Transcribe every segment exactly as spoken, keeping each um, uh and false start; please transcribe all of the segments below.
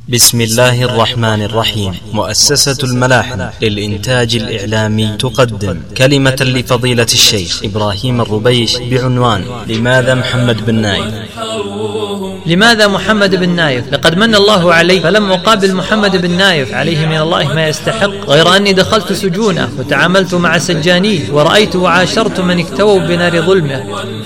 بسم الله الرحمن الرحيم. مؤسسة الملاحم للإنتاج الإعلامي تقدم كلمة لفضيلة الشيخ إبراهيم الربيش بعنوان: لماذا محمد بن نايف؟ لماذا محمد بن نايف؟ لقد من الله علي فلم أقابل محمد بن نايف عليه من الله ما يستحق، غير أني دخلت سجونه وتعاملت مع سجانيه ورأيت وعاشرت من اكتووا بنار ظلمه.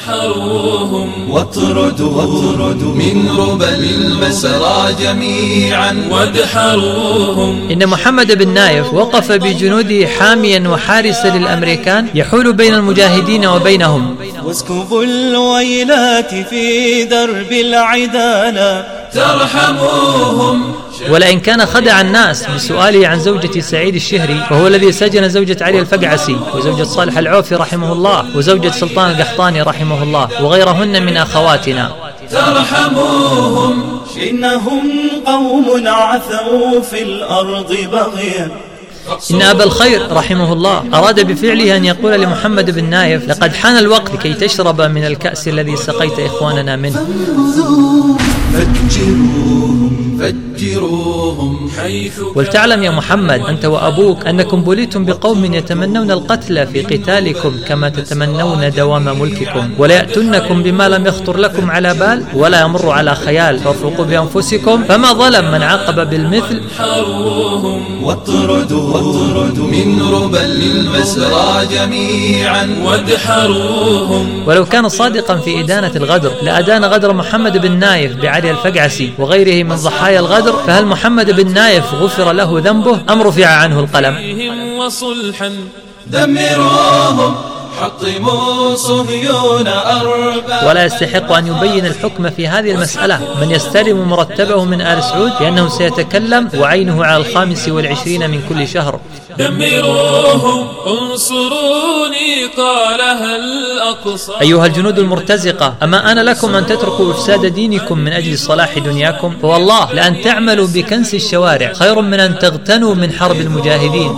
واطردوا من ربل المسرى جميعا وادحروهم. إن محمد بن نايف وقف بجنوده حاميا وحارسا للأمريكان يحول بين المجاهدين وبينهم. واسكبوا الويلات في درب العدالة ترحموهم. ولئن كان خدع الناس بسؤاله عن زوجة سعيد الشهري، فهو الذي سجن زوجة علي الفقعسي وزوجة صالح العوفي رحمه الله وزوجة سلطان القحطاني رحمه الله وغيرهن من أخواتنا. ترحموهم إنهم قوم عثوا في الأرض بغيا. إن أبا الخير رحمه الله أراد بفعله أن يقول لمحمد بن نايف: لقد حان الوقت لكي تشرب من الكأس الذي سقيت إخواننا منه. فجروهم فجروهم حيث. ولتعلم يا محمد أنت وأبوك أنكم بليتم بقوم يتمنون القتل في قتالكم كما تتمنون دوام ملككم، ولا يأتونكم بما لم يخطر لكم على بال ولا يمر على خيال، فارفقوا بأنفسكم، فما ظلم من عاقب بالمثل. واطردوا واطردوا من ربل المسرى جميعا وادحروهم. ولو كان صادقا في إدانة الغدر لأدان غدر محمد بن نايف بعلي الفقعسي وغيره من ضحايا الغدر، فهل محمد بن نايف غفر له ذنبه أم رفع عنه القلم؟ وصلحا دمروهم حطموا صهيون أرباب. ولا يستحق أن يبين الحكم في هذه المسألة من يستلم مرتبه من آل سعود، لأنه سيتكلم وعينه على الخامس والعشرين من كل شهر. دمروهم انصروني قالها الأقصى. أيها الجنود المرتزقة، أما أنا لكم أن تتركوا إفساد دينكم من أجل صلاح دنياكم؟ فوالله لأن تعملوا بكنس الشوارع خير من أن تغتنوا من حرب المجاهدين.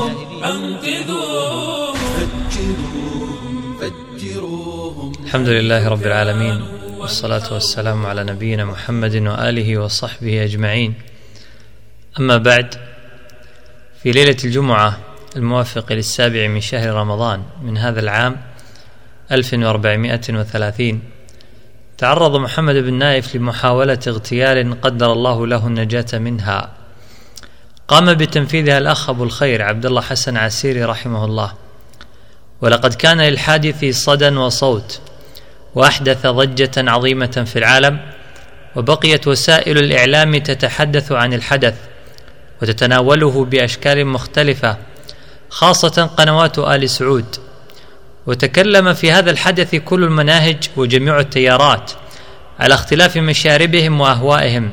الحمد لله رب العالمين، والصلاة والسلام على نبينا محمد وآله وصحبه أجمعين. أما بعد، في ليلة الجمعة الموافق للسابع من شهر رمضان من هذا العام ألف وأربعمائة وثلاثين، تعرض محمد بن نايف لمحاولة اغتيال قدر الله له النجاة منها. قام بتنفيذها الأخ أبو الخير عبد الله حسن عسيري رحمه الله، ولقد كان للحادث صدى وصوت، وأحدث ضجة عظيمة في العالم، وبقيت وسائل الإعلام تتحدث عن الحدث وتتناوله بأشكال مختلفة، خاصة قنوات آل سعود. وتكلم في هذا الحدث كل المناهج وجميع التيارات على اختلاف مشاربهم وأهوائهم،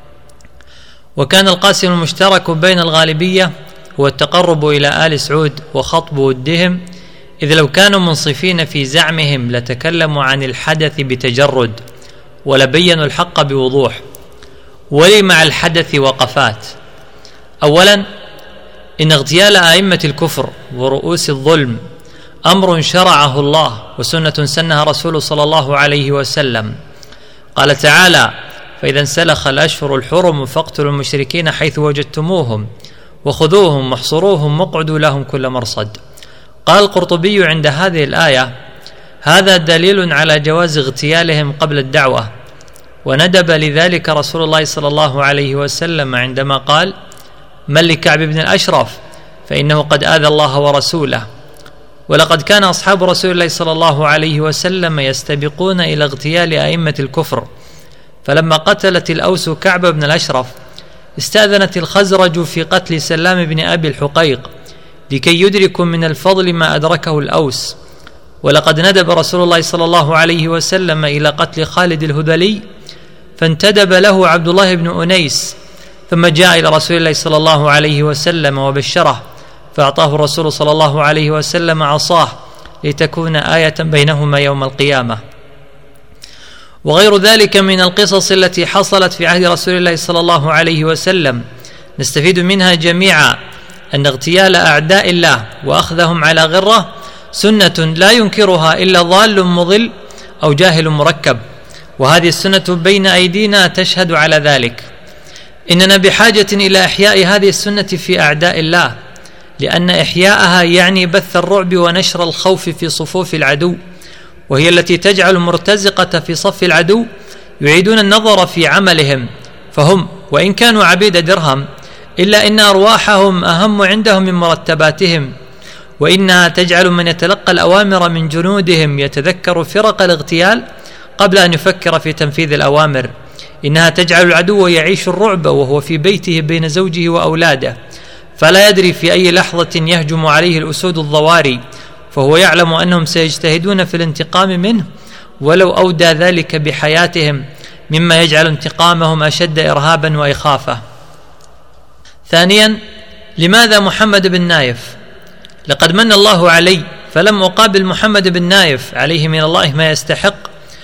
وكان القاسم المشترك بين الغالبية هو التقرب إلى آل سعود وخطب ودهم، إذ لو كانوا منصفين في زعمهم لتكلموا عن الحدث بتجرد ولبينوا الحق بوضوح. ولي مع الحدث وقفات. أولا، إن اغتيال أئمة الكفر ورؤوس الظلم أمر شرعه الله وسنة سنها رسول صلى الله عليه وسلم. قال تعالى: فإذا انسلخ الأشهر الحرم فاقتلوا المشركين حيث وجدتموهم وخذوهم واحصروهم واقعدوا لهم كل مرصد. قال القرطبي عند هذه الآية: هذا دليل على جواز اغتيالهم قبل الدعوة، وندب لذلك رسول الله صلى الله عليه وسلم عندما قال: من لكعب بن الأشرف فإنه قد آذى الله ورسوله. ولقد كان أصحاب رسول الله صلى الله عليه وسلم يستبقون إلى اغتيال أئمة الكفر، فلما قتلت الأوس كعب بن الأشرف استأذنت الخزرج في قتل سلام بن أبي الحقيق لكي يدركوا من الفضل ما أدركه الأوس. ولقد ندب رسول الله صلى الله عليه وسلم إلى قتل خالد الهذلي، فانتدب له عبد الله بن أنيس، ثم جاء إلى رسول الله صلى الله عليه وسلم وبشره، فأعطاه الرسول صلى الله عليه وسلم عصاه لتكون آية بينهما يوم القيامة. وغير ذلك من القصص التي حصلت في عهد رسول الله صلى الله عليه وسلم نستفيد منها جميعا أن اغتيال أعداء الله وأخذهم على غرة سنة لا ينكرها إلا ضال مضل أو جاهل مركب، وهذه السنة بين أيدينا تشهد على ذلك. إننا بحاجة إلى إحياء هذه السنة في أعداء الله، لأن إحياءها يعني بث الرعب ونشر الخوف في صفوف العدو، وهي التي تجعل المرتزقة في صف العدو يعيدون النظر في عملهم، فهم وإن كانوا عبيد درهم إلا إن أرواحهم أهم عندهم من مرتباتهم، وإنها تجعل من يتلقى الأوامر من جنودهم يتذكر فرق الاغتيال قبل أن يفكر في تنفيذ الأوامر. إنها تجعل العدو يعيش الرعب وهو في بيته بين زوجه وأولاده، فلا يدري في أي لحظة يهجم عليه الأسود الضواري، فهو يعلم أنهم سيجتهدون في الانتقام منه ولو أودى ذلك بحياتهم، مما يجعل انتقامهم أشد إرهابا وإخافة. ثانيا، لماذا محمد بن نايف؟ لقد من الله علي فلم أقابل محمد بن نايف عليه من الله ما يستحق،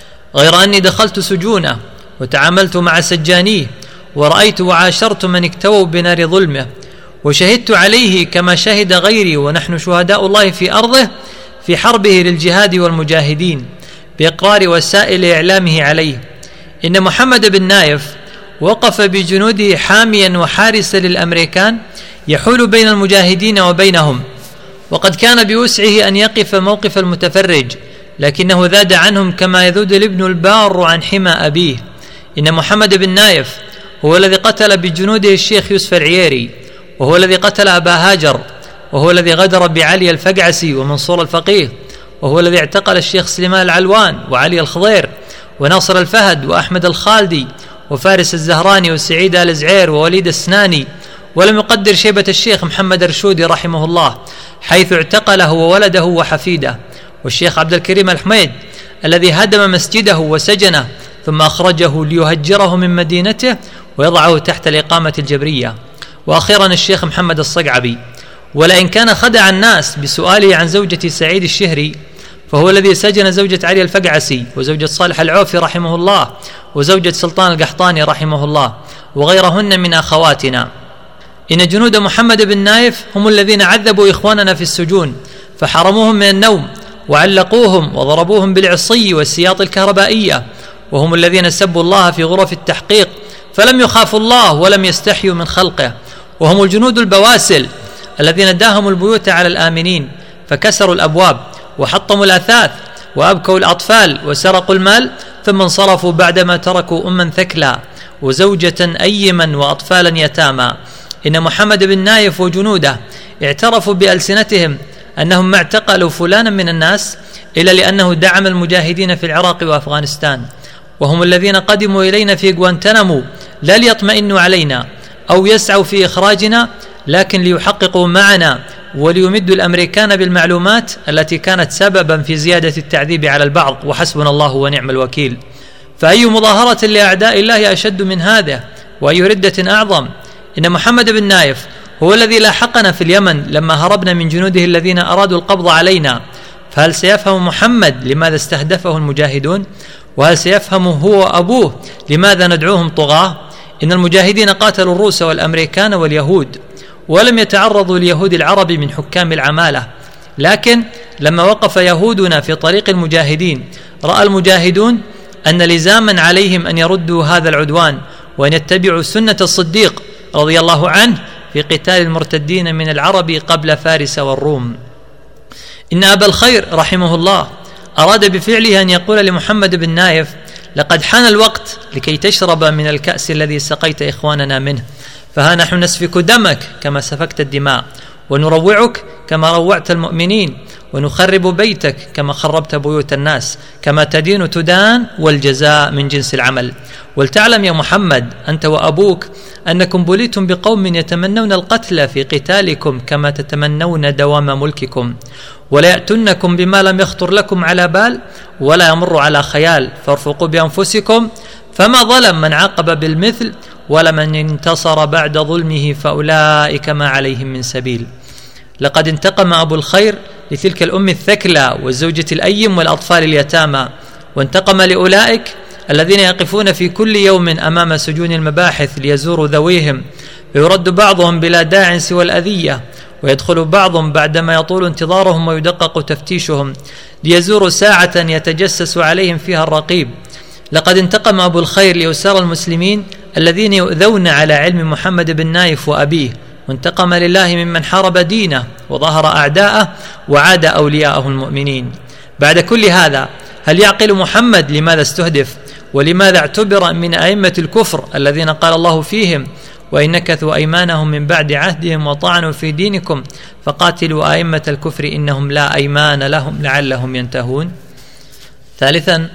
غير أني دخلت سجونه وتعاملت مع سجانيه، ورأيت وعاشرت من اكتووا بنار ظلمه، وشهدت عليه كما شهد غيري ونحن شهداء الله في أرضه في حربه للجهاد والمجاهدين بإقرار وسائل إعلامه عليه. إن محمد بن نايف وقف بجنوده حاميا وحارسا للأمريكان يحول بين المجاهدين وبينهم، وقد كان بوسعه أن يقف موقف المتفرج، لكنه ذاد عنهم كما يذود الابن البار عن حمى أبيه. إن محمد بن نايف هو الذي قتل بجنوده الشيخ يوسف العييري، وهو الذي قتل أبا هاجر، وهو الذي غدر بعلي الفقعسي ومنصور الفقيه، وهو الذي اعتقل الشيخ سليمان العلوان وعلي الخضير وناصر الفهد وأحمد الخالدي وفارس الزهراني وسعيد آل زعير ووليد السناني، ولم يقدر شيبة الشيخ محمد الرشودي رحمه الله حيث اعتقله وولده وحفيده، والشيخ عبد الكريم الحميد الذي هدم مسجده وسجنه ثم أخرجه ليهجره من مدينته ويضعه تحت الإقامة الجبرية، وأخيرا الشيخ محمد الصقعبي. ولئن كان خدع الناس بسؤاله عن زوجة سعيد الشهري، فهو الذي سجن زوجة علي الفقعسي وزوجة صالح العوفي رحمه الله وزوجة سلطان القحطاني رحمه الله وغيرهن من أخواتنا. إن جنود محمد بن نايف هم الذين عذبوا إخواننا في السجون، فحرموهم من النوم وعلقوهم وضربوهم بالعصي والسياط الكهربائية، وهم الذين سبوا الله في غرف التحقيق فلم يخافوا الله ولم يستحيوا من خلقه، وهم الجنود البواسل الذين داهموا البيوت على الآمنين فكسروا الأبواب وحطموا الأثاث وأبكوا الأطفال وسرقوا المال، ثم انصرفوا بعدما تركوا أما ثكلا وزوجة أيما وأطفالا يتامى. إن محمد بن نايف وجنوده اعترفوا بألسنتهم أنهم ما اعتقلوا فلانا من الناس إلا لأنه دعم المجاهدين في العراق وأفغانستان، وهم الذين قدموا إلينا في غوانتنامو لا ليطمئنوا علينا أو يسعوا في إخراجنا، لكن ليحققوا معنا وليمدوا الأمريكان بالمعلومات التي كانت سببا في زيادة التعذيب على البعض، وحسبنا الله ونعم الوكيل. فأي مظاهرة لأعداء الله أشد من هذا، وأي ردة أعظم؟ إن محمد بن نايف هو الذي لاحقنا في اليمن لما هربنا من جنوده الذين أرادوا القبض علينا، فهل سيفهم محمد لماذا استهدفه المجاهدون؟ وهل سيفهم هو أبوه لماذا ندعوهم طغاة؟ إن المجاهدين قاتلوا الروس والأمريكان واليهود، ولم يتعرضوا ليهود العرب من حكام العمالة، لكن لما وقف يهودنا في طريق المجاهدين رأى المجاهدون أن لزاما عليهم أن يردوا هذا العدوان وأن يتبعوا سنة الصديق رضي الله عنه في قتال المرتدين من العرب قبل فارس والروم. إن أبا الخير رحمه الله أراد بفعله أن يقول لمحمد بن نايف: لقد حان الوقت لكي تشرب من الكأس الذي سقيت إخواننا منه، فها نحن نسفك دمك كما سفكت الدماء، ونروعك كما روعت المؤمنين، ونخرب بيتك كما خربت بيوت الناس، كما تدين تدان، والجزاء من جنس العمل. ولتعلم يا محمد أنت وأبوك أنكم بليتم بقوم يتمنون القتل في قتالكم كما تتمنون دوام ملككم، ولا يأتنكم بما لم يخطر لكم على بال ولا يمر على خيال، فارفقوا بأنفسكم، فما ظلم من عاقب بالمثل، ولمن انتصر بعد ظلمه فأولئك ما عليهم من سبيل. لقد انتقم أبو الخير لتلك الأم الثكلى والزوجة الأيم والأطفال اليتامى، وانتقم لأولئك الذين يقفون في كل يوم أمام سجون المباحث ليزوروا ذويهم، فيرد بعضهم بلا داع سوى الأذية، ويدخل بعضهم بعدما يطول انتظارهم ويدقق تفتيشهم ليزوروا ساعة يتجسس عليهم فيها الرقيب. لقد انتقم أبو الخير لأسار المسلمين الذين يؤذون على علم محمد بن نايف وأبيه، وانتقم لله ممن حارب دينه وظهر أعداءه وعاد أولياءه المؤمنين. بعد كل هذا هل يعقل محمد لماذا استهدف، ولماذا اعتبر من أئمة الكفر الذين قال الله فيهم: وإن نكثوا أيمانهم من بعد عهدهم وطعنوا في دينكم فقاتلوا أئمة الكفر إنهم لا أيمان لهم لعلهم ينتهون؟ ثالثا،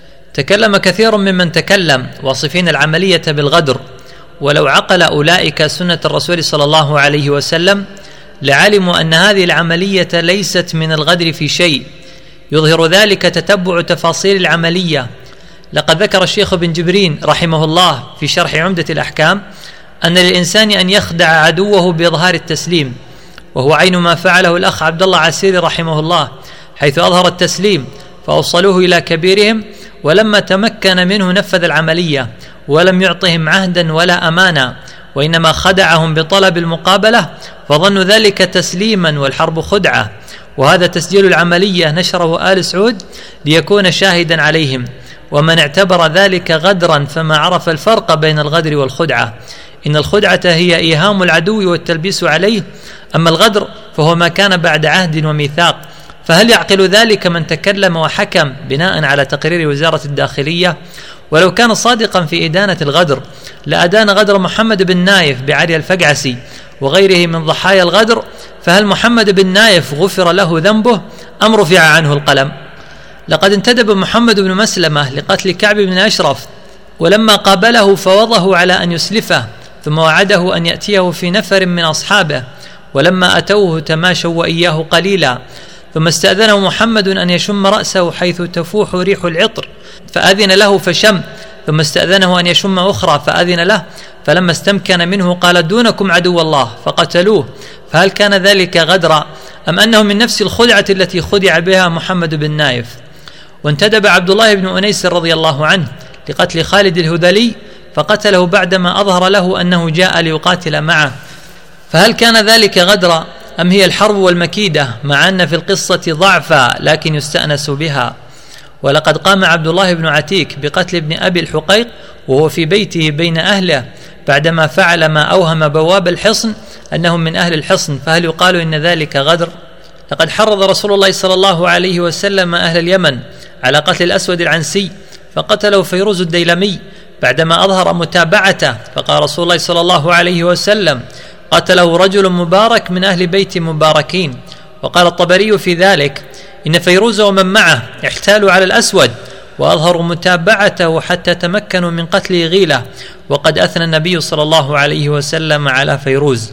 تكلم كثير ممن تكلم واصفين العملية بالغدر، ولو عقل أولئك سنة الرسول صلى الله عليه وسلم لعلموا أن هذه العملية ليست من الغدر في شيء، يظهر ذلك تتبع تفاصيل العملية. لقد ذكر الشيخ بن جبرين رحمه الله في شرح عمدة الأحكام أن للإنسان أن يخدع عدوه بإظهار التسليم، وهو عين ما فعله الأخ عبد الله عسيري رحمه الله، حيث أظهر التسليم فأوصلوه إلى كبيرهم، ولما تمكن منه نفذ العملية ولم يعطهم عهدا ولا أمانا، وإنما خدعهم بطلب المقابلة، فظنوا ذلك تسليما والحرب خدعة. وهذا تسجيل العملية نشره آل سعود ليكون شاهدا عليهم، ومن اعتبر ذلك غدرا فما عرف الفرق بين الغدر والخدعة. إن الخدعة هي إيهام العدو والتلبيس عليه، أما الغدر فهو ما كان بعد عهد وميثاق. فهل يعقل ذلك من تكلم وحكم بناء على تقرير وزارة الداخلية؟ ولو كان صادقا في إدانة الغدر لأدان غدر محمد بن نايف بعلي الفقعسي وغيره من ضحايا الغدر، فهل محمد بن نايف غفر له ذنبه أم رفع عنه القلم؟ لقد انتدب محمد بن مسلمة لقتل كعب بن أشرف، ولما قابله فوضه على أن يسلفه، ثم وعده أن يأتيه في نفر من أصحابه، ولما أتوه تماشوا وإياه قليلا، ثم استأذنه محمد أن يشم رأسه حيث تفوح ريح العطر، فأذن له فشم، ثم استأذنه أن يشم أخرى فأذن له، فلما استمكن منه قال: دونكم عدو الله، فقتلوه. فهل كان ذلك غدرا أم أنه من نفس الخدعة التي خدع بها محمد بن نايف؟ وانتدب عبد الله بن أنيس رضي الله عنه لقتل خالد الهذلي، فقتله بعدما أظهر له أنه جاء ليقاتل معه، فهل كان ذلك غدرا أم هي الحرب والمكيدة، مع أن في القصة ضعفا لكن يستأنس بها؟ ولقد قام عبد الله بن عتيك بقتل ابن أبي الحقيق وهو في بيته بين أهله بعدما فعل ما أوهم بواب الحصن أنهم من أهل الحصن، فهل يقال إن ذلك غدر؟ لقد حرض رسول الله صلى الله عليه وسلم أهل اليمن على قتل الأسود العنسي، فقتله فيروز الديلمي بعدما أظهر متابعته، فقال رسول الله صلى الله عليه وسلم: قتله رجل مبارك من أهل بيت مباركين. وقال الطبري في ذلك: إن فيروز ومن معه احتالوا على الأسود وأظهروا متابعته حتى تمكنوا من قتله غيلة، وقد أثنى النبي صلى الله عليه وسلم على فيروز.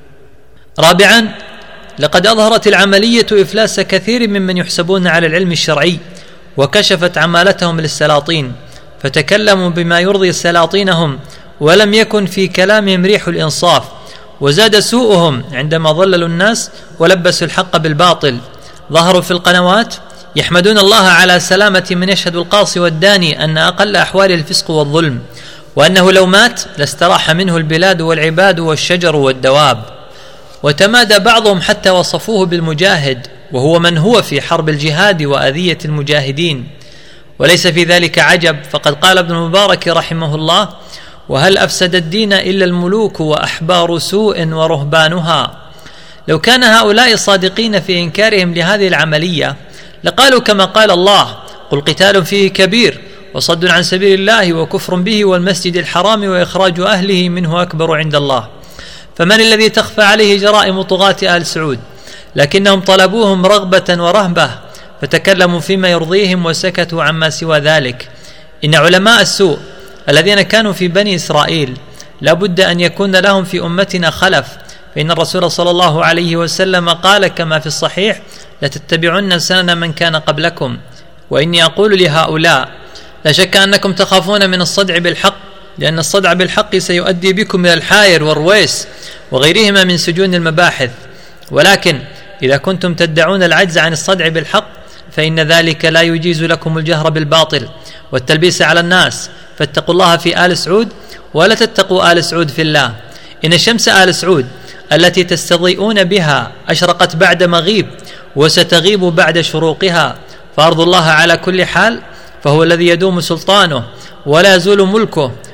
رابعا، لقد أظهرت العملية إفلاس كثير ممن يحسبون على العلم الشرعي، وكشفت عمالتهم للسلاطين، فتكلموا بما يرضي سلاطينهم، ولم يكن في كلامهم ريح الإنصاف، وزاد سوءهم عندما ضللوا الناس ولبسوا الحق بالباطل. ظهروا في القنوات يحمدون الله على سلامة من يشهد القاصي والداني أن أقل أحوال الفسق والظلم، وأنه لو مات لاستراح منه البلاد والعباد والشجر والدواب. وتمادى بعضهم حتى وصفوه بالمجاهد، وهو من هو في حرب الجهاد وأذية المجاهدين. وليس في ذلك عجب، فقد قال ابن المبارك رحمه الله: وهل أفسد الدين إلا الملوك وأحبار سوء ورهبانها. لو كان هؤلاء صادقين في إنكارهم لهذه العملية لقالوا كما قال الله: قل قتال فيه كبير وصد عن سبيل الله وكفر به والمسجد الحرام وإخراج أهله منه أكبر عند الله. فمن الذي تخفى عليه جرائم طغاة آل سعود؟ لكنهم طلبوهم رغبة ورهبة، فتكلموا فيما يرضيهم وسكتوا عما سوى ذلك. إن علماء السوء الذين كانوا في بني إسرائيل لا بد أن يكون لهم في أمتنا خلف، فإن الرسول صلى الله عليه وسلم قال كما في الصحيح: لتتبعن سنن من كان قبلكم. وإني أقول لهؤلاء: لا شك أنكم تخافون من الصدع بالحق، لأن الصدع بالحق سيؤدي بكم إلى الحاير والرويس وغيرهما من سجون المباحث، ولكن إذا كنتم تدعون العجز عن الصدع بالحق فإن ذلك لا يجيز لكم الجهر بالباطل والتلبيس على الناس، فاتقوا الله في آل سعود ولا تتقوا آل سعود في الله. إن شمس آل سعود التي تستضيئون بها أشرقت بعد مغيب وستغيب بعد شروقها، فأرض الله على كل حال، فهو الذي يدوم سلطانه ولا يزول ملكه،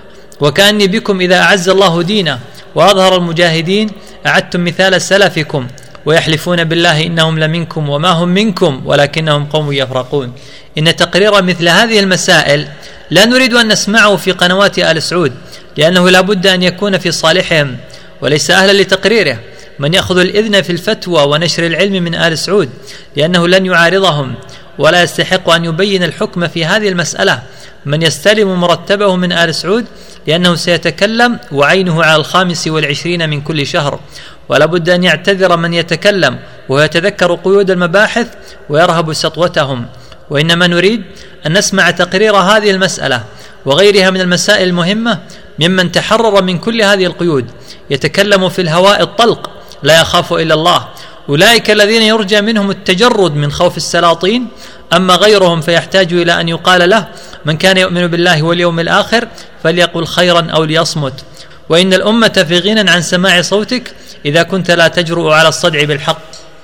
وكأني بكم إذا أعز الله دينه وأظهر المجاهدين أعدتم مثال سلفكم ويحلفون بالله إنهم لمنكم وما هم منكم ولكنهم قوم يفرقون. إن تقرير مثل هذه المسائل لا نريد أن نسمعه في قنوات آل سعود، لأنه لا بد أن يكون في صالحهم وليس أهلا لتقريره من يأخذ الإذن في الفتوى ونشر العلم من آل سعود، لأنه لن يعارضهم ولا يستحق أن يبين الحكم في هذه المسألة من يستلم مرتبه من آل سعود، لأنه سيتكلم وعينه على الخامس والعشرين من كل شهر، ولا بد أن يعتذر من يتكلم ويتذكر قيود المباحث ويرهب سطوتهم. وإنما نريد أن نسمع تقرير هذه المسألة وغيرها من المسائل المهمة ممن تحرر من كل هذه القيود، يتكلم في الهواء الطلق لا يخاف إلا الله. أولئك الذين يرجى منهم التجرد من خوف السلاطين، أما غيرهم فيحتاج إلى أن يقال له من كان يؤمن بالله واليوم الآخر فليقل خيرا أو ليصمت. وإن الأمة في غنى عن سماع صوتك إذا كنت لا تجرؤ على الصدع بالحق.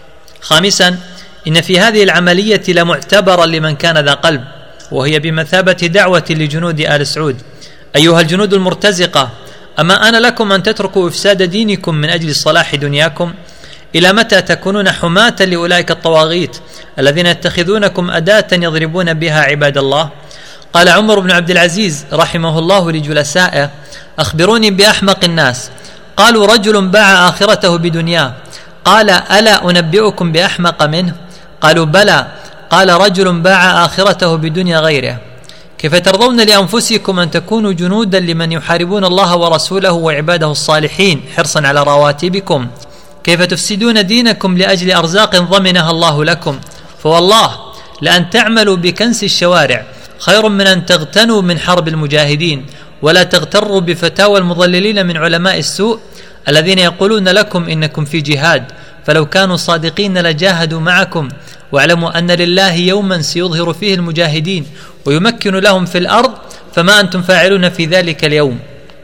خامسا، إن في هذه العملية لمعتبرا لمن كان ذا قلب، وهي بمثابة دعوة لجنود آل سعود. أيها الجنود المرتزقة، أما أنا لكم أن تتركوا إفساد دينكم من أجل صلاح دنياكم؟ إلى متى تكونون حماة لأولئك الطواغيت الذين يتخذونكم أداة يضربون بها عباد الله؟ قال عمر بن عبد العزيز رحمه الله لجلسائه: أخبروني بأحمق الناس. قالوا: رجل باع آخرته بدنياه. قال: ألا أنبئكم بأحمق منه؟ قالوا: بلى. قال: رجل باع آخرته بدنيا غيره. كيف ترضون لأنفسكم أن تكونوا جنودا لمن يحاربون الله ورسوله وعباده الصالحين حرصا على رواتبكم؟ كيف تفسدون دينكم لأجل أرزاق ضمنها الله لكم؟ فوالله لأن تعملوا بكنس الشوارع خير من أن تغتنوا من حرب المجاهدين، ولا تغتروا بفتاوى المضللين من علماء السوء الذين يقولون لكم إنكم في جهاد، فلو كانوا صادقين لجاهدوا معكم. واعلموا أن لله يوما سيظهر فيه المجاهدين ويمكن لهم في الأرض، فما أنتم فاعلون في ذلك اليوم.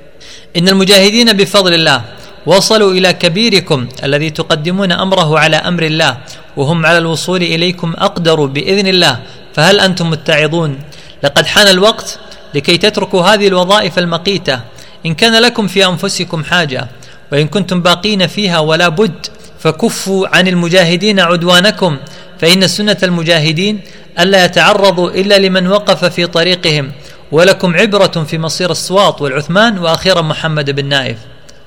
إن المجاهدين بفضل الله وصلوا إلى كبيركم الذي تقدمون أمره على أمر الله، وهم على الوصول إليكم أقدروا بإذن الله، فهل أنتم متعظون؟ لقد حان الوقت لكي تتركوا هذه الوظائف المقيتة إن كان لكم في أنفسكم حاجة، وإن كنتم باقين فيها ولا بد فكفوا عن المجاهدين عدوانكم، فإن سنة المجاهدين ألا يتعرضوا إلا لمن وقف في طريقهم، ولكم عبرة في مصير الصواط والعثمان وأخيرا محمد بن نايف.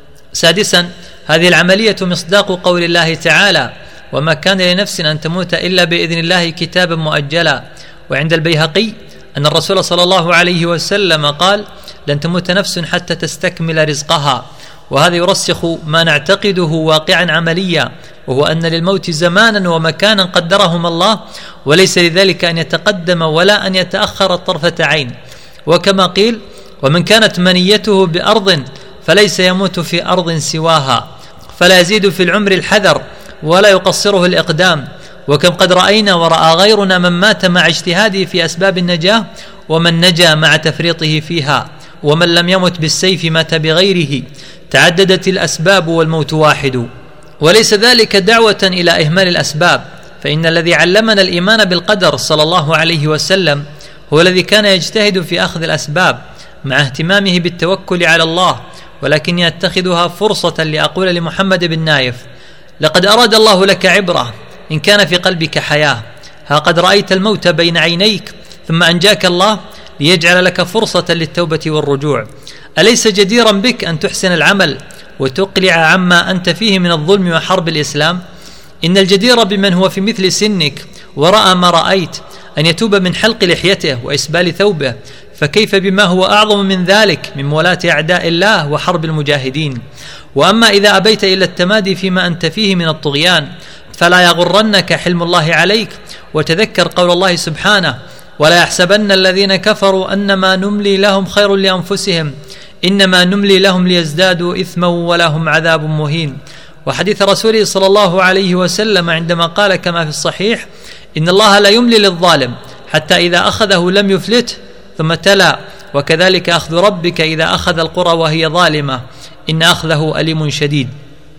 سادسا، هذه العملية مصداق قول الله تعالى: وما كان لنفس أن تموت إلا بإذن الله كتابا مؤجلا. وعند البيهقي أن الرسول صلى الله عليه وسلم قال: لن تموت نفس حتى تستكمل رزقها. وهذا يرسخ ما نعتقده واقعا عمليا، وهو أن للموت زمانا ومكانا قدرهما الله، وليس لذلك أن يتقدم ولا أن يتأخر طرفة عين. وكما قيل: ومن كانت منيته بأرض فليس يموت في أرض سواها، فلا يزيد في العمر الحذر ولا يقصره الإقدام. وكم قد رأينا ورأى غيرنا من مات مع اجتهاده في أسباب النجاة، ومن نجا مع تفريطه فيها، ومن لم يمت بالسيف مات بغيره. تعددت الأسباب والموت واحد. وليس ذلك دعوة إلى إهمال الأسباب، فإن الذي علمنا الإيمان بالقدر صلى الله عليه وسلم هو الذي كان يجتهد في أخذ الأسباب مع اهتمامه بالتوكل على الله. ولكن يتخذها فرصة لأقول لمحمد بن نايف: لقد أراد الله لك عبرة إن كان في قلبك حياة. ها قد رأيت الموت بين عينيك ثم أنجاك الله ليجعل لك فرصة للتوبة والرجوع. أليس جديرا بك أن تحسن العمل وتقلع عما أنت فيه من الظلم وحرب الإسلام؟ إن الجدير بمن هو في مثل سنك ورأى ما رأيت أن يتوب من حلق لحيته وإسبال ثوبه، فكيف بما هو أعظم من ذلك من مولاة أعداء الله وحرب المجاهدين؟ وأما إذا أبيت إلا التمادي فيما أنت فيه من الطغيان فلا يغرنك حلم الله عليك، وتذكر قول الله سبحانه: ولا يحسبن الذين كفروا أنما نملي لهم خير لأنفسهم إنما نملي لهم ليزدادوا إثما ولهم عذاب مهين. وحديث رسوله صلى الله عليه وسلم عندما قال كما في الصحيح: إن الله لا يملي للظالم حتى إذا أخذه لم يفلته، ثم تلا: وكذلك أخذ ربك إذا أخذ القرى وهي ظالمة إن أخذه أليم شديد.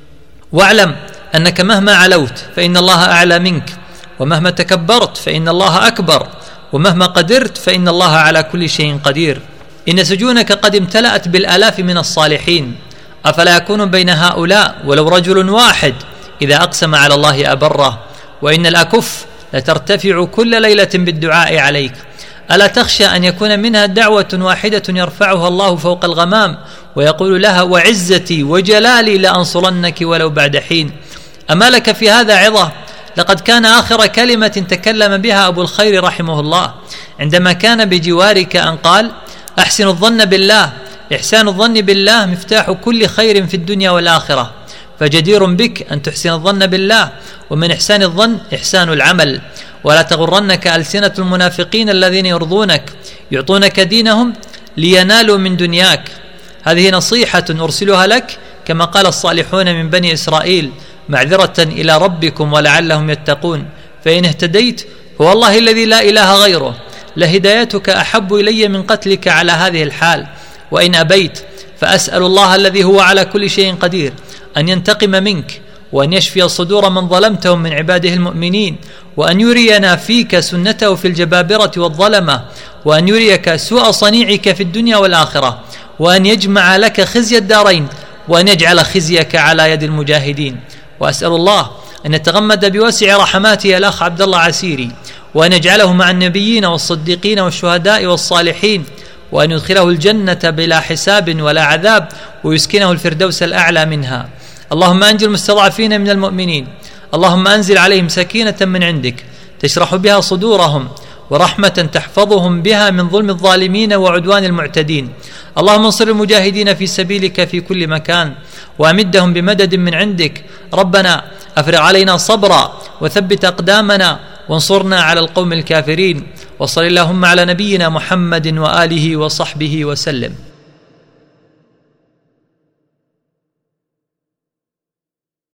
واعلم أنك مهما علوت فإن الله أعلى منك، ومهما تكبرت فإن الله أكبر، ومهما قدرت فإن الله على كل شيء قدير. إن سجونك قد امتلأت بالآلاف من الصالحين، أفلا يكون بين هؤلاء ولو رجل واحد إذا أقسم على الله أبره؟ وإن الأكف لترتفع كل ليلة بالدعاء عليك، ألا تخشى أن يكون منها دعوة واحدة يرفعها الله فوق الغمام ويقول لها وعزتي وجلالي لأنصرنك ولو بعد حين؟ أما لك في هذا عظة؟ لقد كان آخر كلمة تكلم بها أبو الخير رحمه الله عندما كان بجوارك أن قال أحسن الظن بالله، إحسان الظن بالله مفتاح كل خير في الدنيا والآخرة، فجدير بك أن تحسن الظن بالله، ومن إحسان الظن إحسان العمل. ولا تغرنك ألسنة المنافقين الذين يرضونك يعطونك دينهم لينالوا من دنياك. هذه نصيحة أرسلها لك كما قال الصالحون من بني إسرائيل معذرة إلى ربكم ولعلهم يتقون، فإن اهتديت هو الله الذي لا إله غيره لهدايتك أحب إلي من قتلك على هذه الحال، وإن أبيت فأسأل الله الذي هو على كل شيء قدير أن ينتقم منك، وأن يشفي صدور من ظلمتهم من عباده المؤمنين، وأن يرينا فيك سنته في الجبابرة والظلمة، وأن يريك سوء صنيعك في الدنيا والآخرة، وأن يجمع لك خزي الدارين، وأن يجعل خزيك على يد المجاهدين. وأسأل الله أن يتغمد بوسع رحماته الأخ عبد الله عسيري، وأن يجعله مع النبيين والصديقين والشهداء والصالحين، وأن يدخله الجنة بلا حساب ولا عذاب، ويسكنه الفردوس الأعلى منها. اللهم أنجِ المستضعفين من المؤمنين، اللهم أنزل عليهم سكينة من عندك تشرح بها صدورهم، ورحمة تحفظهم بها من ظلم الظالمين وعدوان المعتدين. اللهم انصر المجاهدين في سبيلك في كل مكان، وأمدهم بمدد من عندك. ربنا أفرغ علينا صبرا وثبت أقدامنا وانصرنا على القوم الكافرين. وصل اللهم على نبينا محمد وآله وصحبه وسلم.